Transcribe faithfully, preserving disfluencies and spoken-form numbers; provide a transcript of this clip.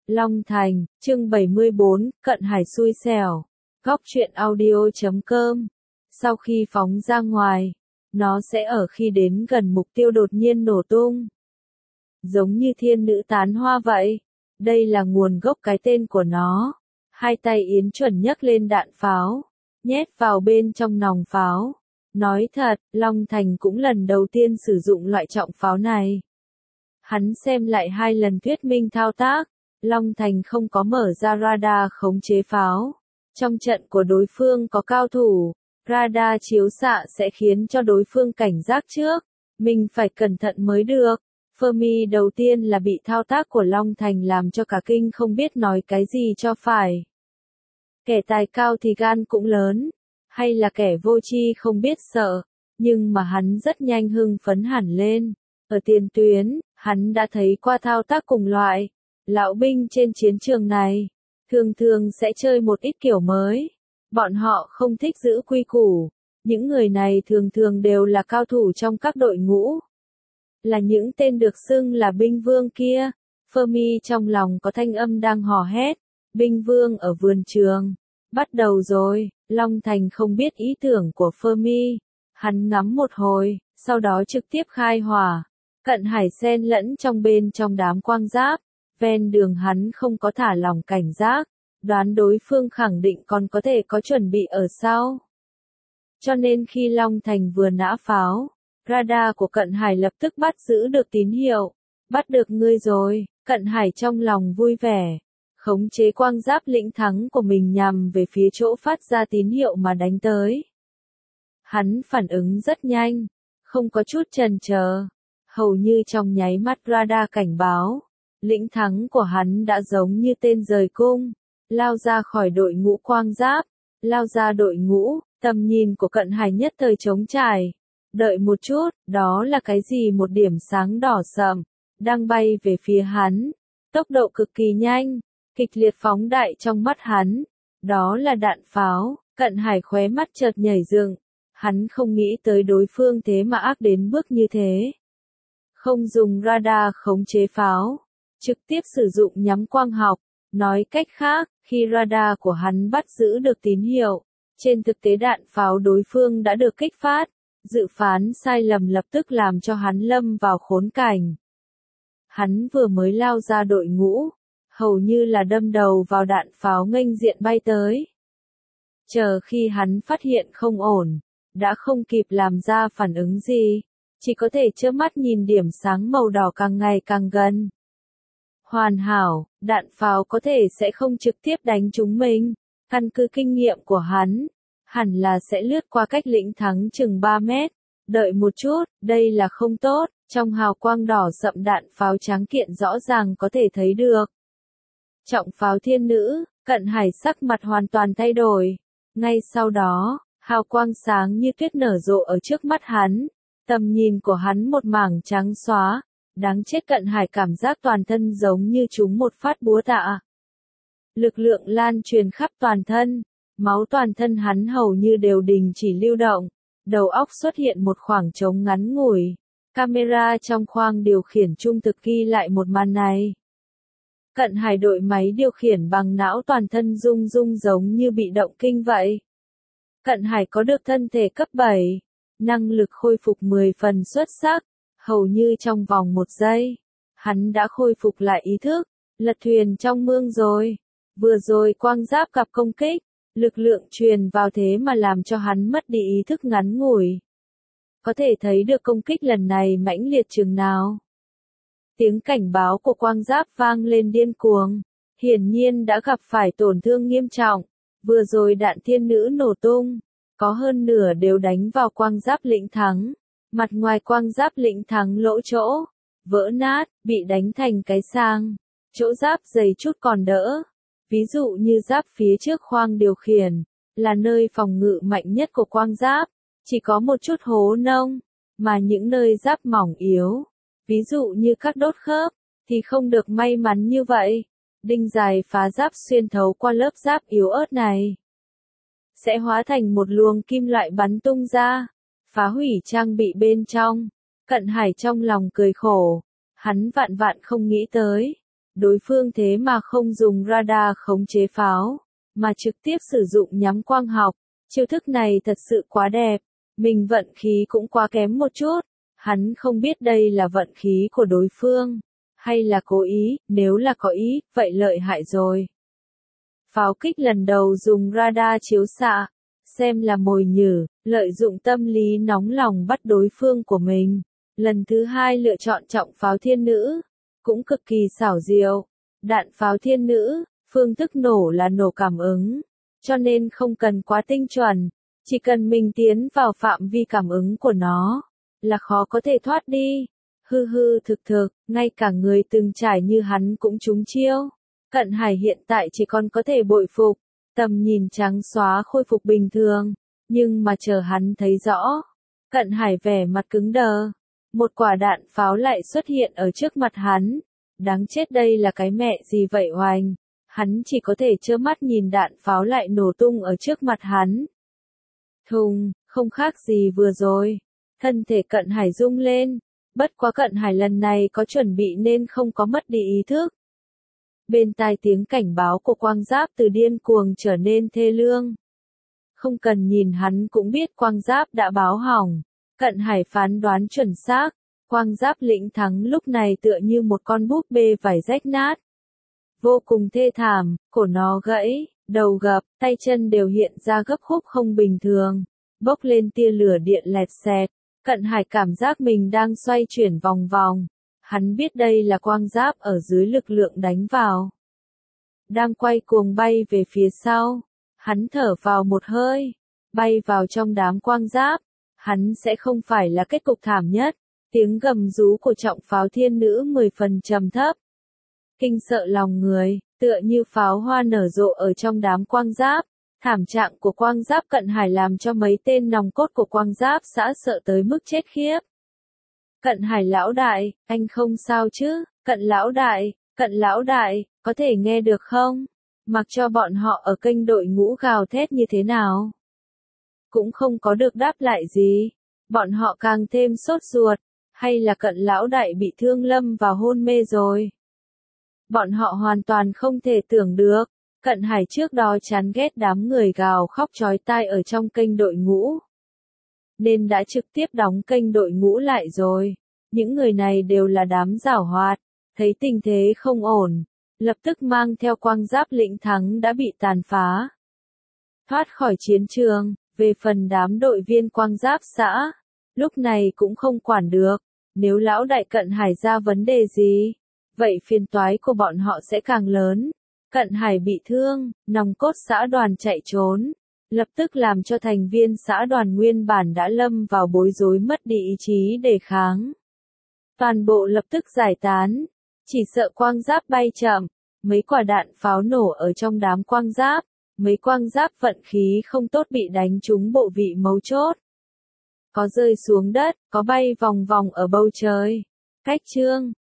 Long Thành, chương bảy mươi bốn, Cận Hải xui xẻo. Góc truyện audio chấm com. Sau khi phóng ra ngoài, nó sẽ ở khi đến gần mục tiêu đột nhiên nổ tung. Giống như thiên nữ tán hoa vậy. Đây là nguồn gốc cái tên của nó. Hai tay Yến chuẩn nhấc lên đạn pháo, nhét vào bên trong nòng pháo. Nói thật, Long Thành cũng lần đầu tiên sử dụng loại trọng pháo này. Hắn xem lại hai lần thuyết minh thao tác. Long Thành không có mở ra radar khống chế pháo. Trong trận của đối phương có cao thủ, radar chiếu xạ sẽ khiến cho đối phương cảnh giác trước. Mình phải cẩn thận mới được. Fermi đầu tiên là bị thao tác của Long Thành làm cho cả kinh không biết nói cái gì cho phải. Kẻ tài cao thì gan cũng lớn, hay là kẻ vô tri không biết sợ, nhưng mà hắn rất nhanh hưng phấn hẳn lên. Ở tiền tuyến, hắn đã thấy qua thao tác cùng loại. Lão binh trên chiến trường này, thường thường sẽ chơi một ít kiểu mới. Bọn họ không thích giữ quy củ. Những người này thường thường đều là cao thủ trong các đội ngũ. Là những tên được xưng là binh vương kia. Fermi trong lòng có thanh âm đang hò hét. Binh vương ở vườn trường. Bắt đầu rồi. Long Thành không biết ý tưởng của Fermi. Hắn ngắm một hồi, sau đó trực tiếp khai hỏa. Cận Hải xen lẫn trong bên trong đám quang giáp. Ven đường hắn không có thả lỏng cảnh giác, đoán đối phương khẳng định còn có thể có chuẩn bị ở sau. Cho nên khi Long Thành vừa nã pháo, radar của Cận Hải lập tức bắt giữ được tín hiệu. Bắt được ngươi rồi, Cận Hải trong lòng vui vẻ. Khống chế quang giáp lĩnh thắng của mình nhằm về phía chỗ phát ra tín hiệu mà đánh tới. Hắn phản ứng rất nhanh, không có chút chần chờ. Hầu như trong nháy mắt radar cảnh báo. Lĩnh thắng của hắn đã giống như tên rời cung, lao ra khỏi đội ngũ quang giáp, lao ra đội ngũ, tầm nhìn của Cận Hải nhất thời trống trải. Đợi một chút, đó là cái gì? Một điểm sáng đỏ sậm, đang bay về phía hắn, tốc độ cực kỳ nhanh, kịch liệt phóng đại trong mắt hắn. Đó là đạn pháo. Cận Hải khóe mắt chợt nhảy dựng, hắn không nghĩ tới đối phương thế mà ác đến bước như thế. Không dùng radar khống chế pháo, trực tiếp sử dụng nhắm quang học. Nói cách khác, khi radar của hắn bắt giữ được tín hiệu, trên thực tế đạn pháo đối phương đã được kích phát. Dự phán sai lầm lập tức làm cho hắn lâm vào khốn cảnh. Hắn vừa mới lao ra đội ngũ, hầu như là đâm đầu vào đạn pháo nghênh diện bay tới. Chờ khi hắn phát hiện không ổn, đã không kịp làm ra phản ứng gì, chỉ có thể trơ mắt nhìn điểm sáng màu đỏ càng ngày càng gần. Hoàn hảo, đạn pháo có thể sẽ không trực tiếp đánh trúng mình. Căn cứ kinh nghiệm của hắn, hẳn là sẽ lướt qua cách lĩnh thắng chừng ba mét. Đợi một chút, đây là không tốt. Trong hào quang đỏ sậm đạn pháo trắng kiện rõ ràng có thể thấy được. Trọng pháo thiên nữ. Cận Hải sắc mặt hoàn toàn thay đổi. Ngay sau đó, hào quang sáng như tuyết nở rộ ở trước mắt hắn. Tầm nhìn của hắn một mảng trắng xóa. Đáng chết, Cận Hải cảm giác toàn thân giống như trúng một phát búa tạ. Lực lượng lan truyền khắp toàn thân, máu toàn thân hắn hầu như đều đình chỉ lưu động, đầu óc xuất hiện một khoảng trống ngắn ngủi. Camera trong khoang điều khiển trung thực ghi lại một màn này. Cận Hải đội máy điều khiển bằng não toàn thân rung rung giống như bị động kinh vậy. Cận Hải có được thân thể cấp bảy, năng lực khôi phục mười phần xuất sắc. Hầu như trong vòng một giây, hắn đã khôi phục lại ý thức, lật thuyền trong mương rồi. Vừa rồi quang giáp gặp công kích, lực lượng truyền vào thế mà làm cho hắn mất đi ý thức ngắn ngủi. Có thể thấy được công kích lần này mãnh liệt chừng nào. Tiếng cảnh báo của quang giáp vang lên điên cuồng, hiển nhiên đã gặp phải tổn thương nghiêm trọng. Vừa rồi đạn thiên nữ nổ tung, có hơn nửa đều đánh vào quang giáp lĩnh thắng. Mặt ngoài quang giáp lĩnh thắng lỗ chỗ, vỡ nát, bị đánh thành cái sang. Chỗ giáp dày chút còn đỡ. Ví dụ như giáp phía trước khoang điều khiển, là nơi phòng ngự mạnh nhất của quang giáp, chỉ có một chút hố nông. Mà những nơi giáp mỏng yếu, ví dụ như các đốt khớp, thì không được may mắn như vậy. Đinh dài phá giáp xuyên thấu qua lớp giáp yếu ớt này, sẽ hóa thành một luồng kim loại bắn tung ra, phá hủy trang bị bên trong. Cận Hải trong lòng cười khổ, hắn vạn vạn không nghĩ tới, đối phương thế mà không dùng radar khống chế pháo, mà trực tiếp sử dụng nhắm quang học. Chiêu thức này thật sự quá đẹp, mình vận khí cũng quá kém một chút. Hắn không biết đây là vận khí của đối phương, hay là cố ý, nếu là có ý, vậy lợi hại rồi. Pháo kích lần đầu dùng radar chiếu xạ, xem là mồi nhử, lợi dụng tâm lý nóng lòng bắt đối phương của mình. Lần thứ hai lựa chọn trọng pháo thiên nữ, cũng cực kỳ xảo diệu. Đạn pháo thiên nữ, phương thức nổ là nổ cảm ứng, cho nên không cần quá tinh chuẩn, chỉ cần mình tiến vào phạm vi cảm ứng của nó, là khó có thể thoát đi. Hư hư thực thực, ngay cả người từng trải như hắn cũng trúng chiêu. Cận Hải hiện tại chỉ còn có thể bội phục, tầm nhìn trắng xóa khôi phục bình thường, nhưng mà chờ hắn thấy rõ. Cận Hải vẻ mặt cứng đờ, một quả đạn pháo lại xuất hiện ở trước mặt hắn. Đáng chết, đây là cái mẹ gì vậy oành, hắn chỉ có thể trơ mắt nhìn đạn pháo lại nổ tung ở trước mặt hắn. Thùng, không khác gì vừa rồi, thân thể Cận Hải rung lên, bất quá Cận Hải lần này có chuẩn bị nên không có mất đi ý thức. Bên tai tiếng cảnh báo của quang giáp từ điên cuồng trở nên thê lương. Không cần nhìn hắn cũng biết quang giáp đã báo hỏng. Cận Hải phán đoán chuẩn xác, quang giáp lĩnh thắng lúc này tựa như một con búp bê vải rách nát. Vô cùng thê thảm, cổ nó gãy, đầu gập, tay chân đều hiện ra gấp khúc không bình thường, bốc lên tia lửa điện lẹt xẹt. Cận Hải cảm giác mình đang xoay chuyển vòng vòng. Hắn biết đây là quang giáp ở dưới lực lượng đánh vào. Đang quay cuồng bay về phía sau. Hắn thở vào một hơi, bay vào trong đám quang giáp. Hắn sẽ không phải là kết cục thảm nhất. Tiếng gầm rú của trọng pháo thiên nữ mười phần trầm thấp. Kinh sợ lòng người, tựa như pháo hoa nở rộ ở trong đám quang giáp. Thảm trạng của quang giáp Cận Hải làm cho mấy tên nòng cốt của quang giáp xã sợ tới mức chết khiếp. Cận Hải lão đại, anh không sao chứ? Cận lão đại, Cận lão đại, có thể nghe được không? Mặc cho bọn họ ở kênh đội ngũ gào thét như thế nào, cũng không có được đáp lại gì. Bọn họ càng thêm sốt ruột, hay là Cận lão đại bị thương lâm vào hôn mê rồi? Bọn họ hoàn toàn không thể tưởng được. Cận Hải trước đó chán ghét đám người gào khóc chói tai ở trong kênh đội ngũ, nên đã trực tiếp đóng kênh đội ngũ lại rồi. Những người này đều là đám giảo hoạt, thấy tình thế không ổn, lập tức mang theo quang giáp lĩnh thắng đã bị tàn phá, thoát khỏi chiến trường. Về phần đám đội viên quang giáp xã, lúc này cũng không quản được, nếu lão đại Cận Hải ra vấn đề gì, vậy phiền toái của bọn họ sẽ càng lớn. Cận Hải bị thương, nòng cốt xã đoàn chạy trốn, lập tức làm cho thành viên xã đoàn nguyên bản đã lâm vào bối rối mất đi ý chí đề kháng. Toàn bộ lập tức giải tán, chỉ sợ quang giáp bay chậm, mấy quả đạn pháo nổ ở trong đám quang giáp, mấy quang giáp vận khí không tốt bị đánh trúng bộ vị mấu chốt. Có rơi xuống đất, có bay vòng vòng ở bầu trời. Cách chương